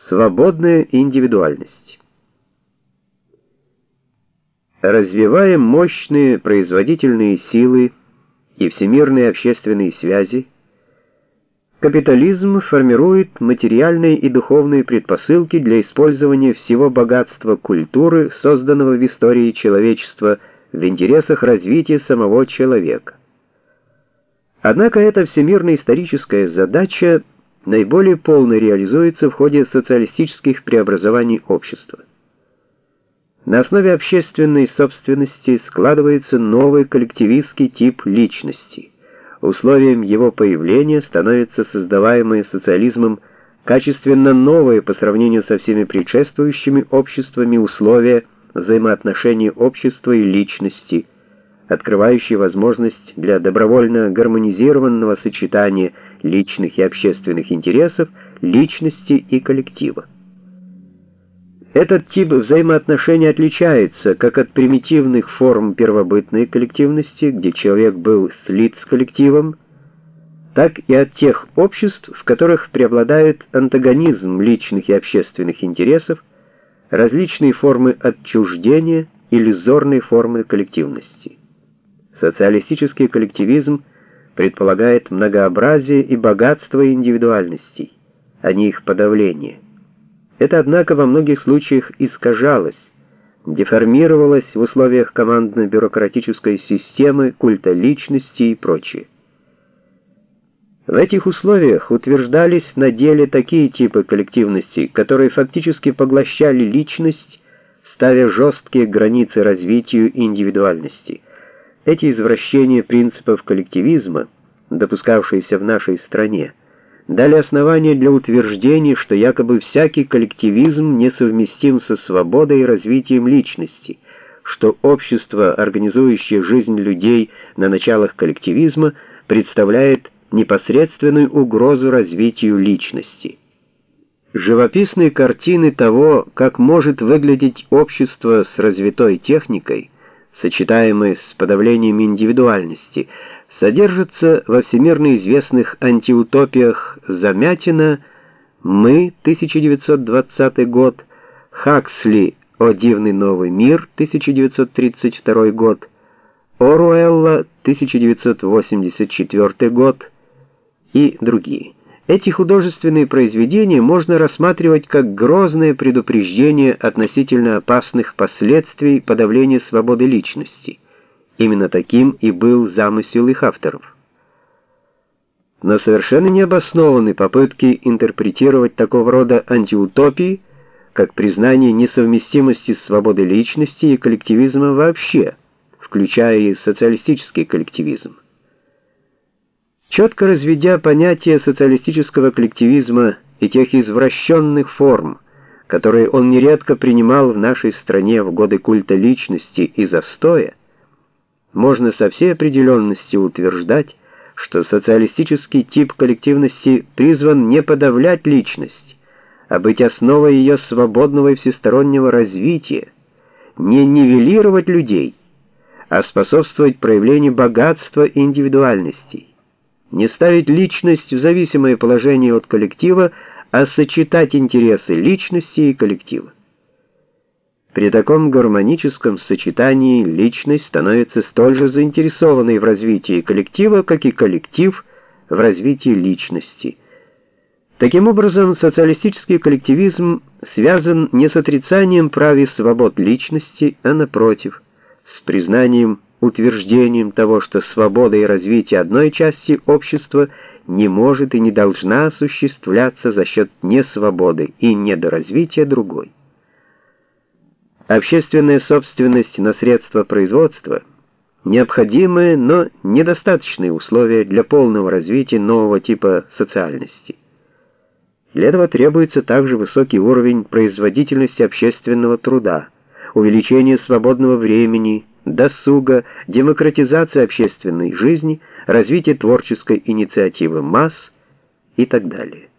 Свободная индивидуальность. Развивая мощные производительные силы и всемирные общественные связи, капитализм формирует материальные и духовные предпосылки для использования всего богатства культуры, созданного в истории человечества, в интересах развития самого человека. Однако эта всемирная историческая задача наиболее полно реализуется в ходе социалистических преобразований общества. На основе общественной собственности складывается новый коллективистский тип личности. Условием его появления становится создаваемое социализмом качественно новое по сравнению со всеми предшествующими обществами условия взаимоотношений общества и личности, открывающие возможность для добровольно гармонизированного сочетания личных и общественных интересов, личности и коллектива. Этот тип взаимоотношений отличается как от примитивных форм первобытной коллективности, где человек был слит с коллективом, так и от тех обществ, в которых преобладает антагонизм личных и общественных интересов, различные формы отчуждения, иллюзорные формы коллективности. Социалистический коллективизм предполагает многообразие и богатство индивидуальностей, а не их подавление. Это, однако, во многих случаях искажалось, деформировалось в условиях командно-бюрократической системы, культа личности и прочее. В этих условиях утверждались на деле такие типы коллективности, которые фактически поглощали личность, ставя жесткие границы развитию индивидуальности. Эти извращения принципов коллективизма, допускавшиеся в нашей стране, дали основания для утверждения, что якобы всякий коллективизм несовместим со свободой и развитием личности, что общество, организующее жизнь людей на началах коллективизма, представляет непосредственную угрозу развитию личности. Живописные картины того, как может выглядеть общество с развитой техникой, сочетаемой с подавлением индивидуальности, содержатся во всемирно известных антиутопиях Замятина «Мы», 1920 год, Хаксли «О дивный новый мир», 1932 год, Оруэлла, 1984 год и другие. Эти художественные произведения можно рассматривать как грозное предупреждение относительно опасных последствий подавления свободы личности. Именно таким и был замысел их авторов. Но совершенно необоснованы попытки интерпретировать такого рода антиутопии как признание несовместимости свободы личности и коллективизма вообще, включая и социалистический коллективизм. Четко разведя понятие социалистического коллективизма и тех извращенных форм, которые он нередко принимал в нашей стране в годы культа личности и застоя, можно со всей определенностью утверждать, что социалистический тип коллективности призван не подавлять личность, а быть основой ее свободного и всестороннего развития, не нивелировать людей, а способствовать проявлению богатства и индивидуальностей, не ставить личность в зависимое положение от коллектива, а сочетать интересы личности и коллектива. При таком гармоническом сочетании личность становится столь же заинтересованной в развитии коллектива, как и коллектив в развитии личности. Таким образом, социалистический коллективизм связан не с отрицанием прав и свобод личности, а напротив, с признанием, утверждением того, что свобода и развитие одной части общества не может и не должна осуществляться за счет несвободы и недоразвития другой. Общественная собственность на средства производства – необходимые, но недостаточные условия для полного развития нового типа социальности. Для этого требуется также высокий уровень производительности общественного труда, увеличение свободного времени, досуга, демократизация общественной жизни, развитие творческой инициативы масс и так далее.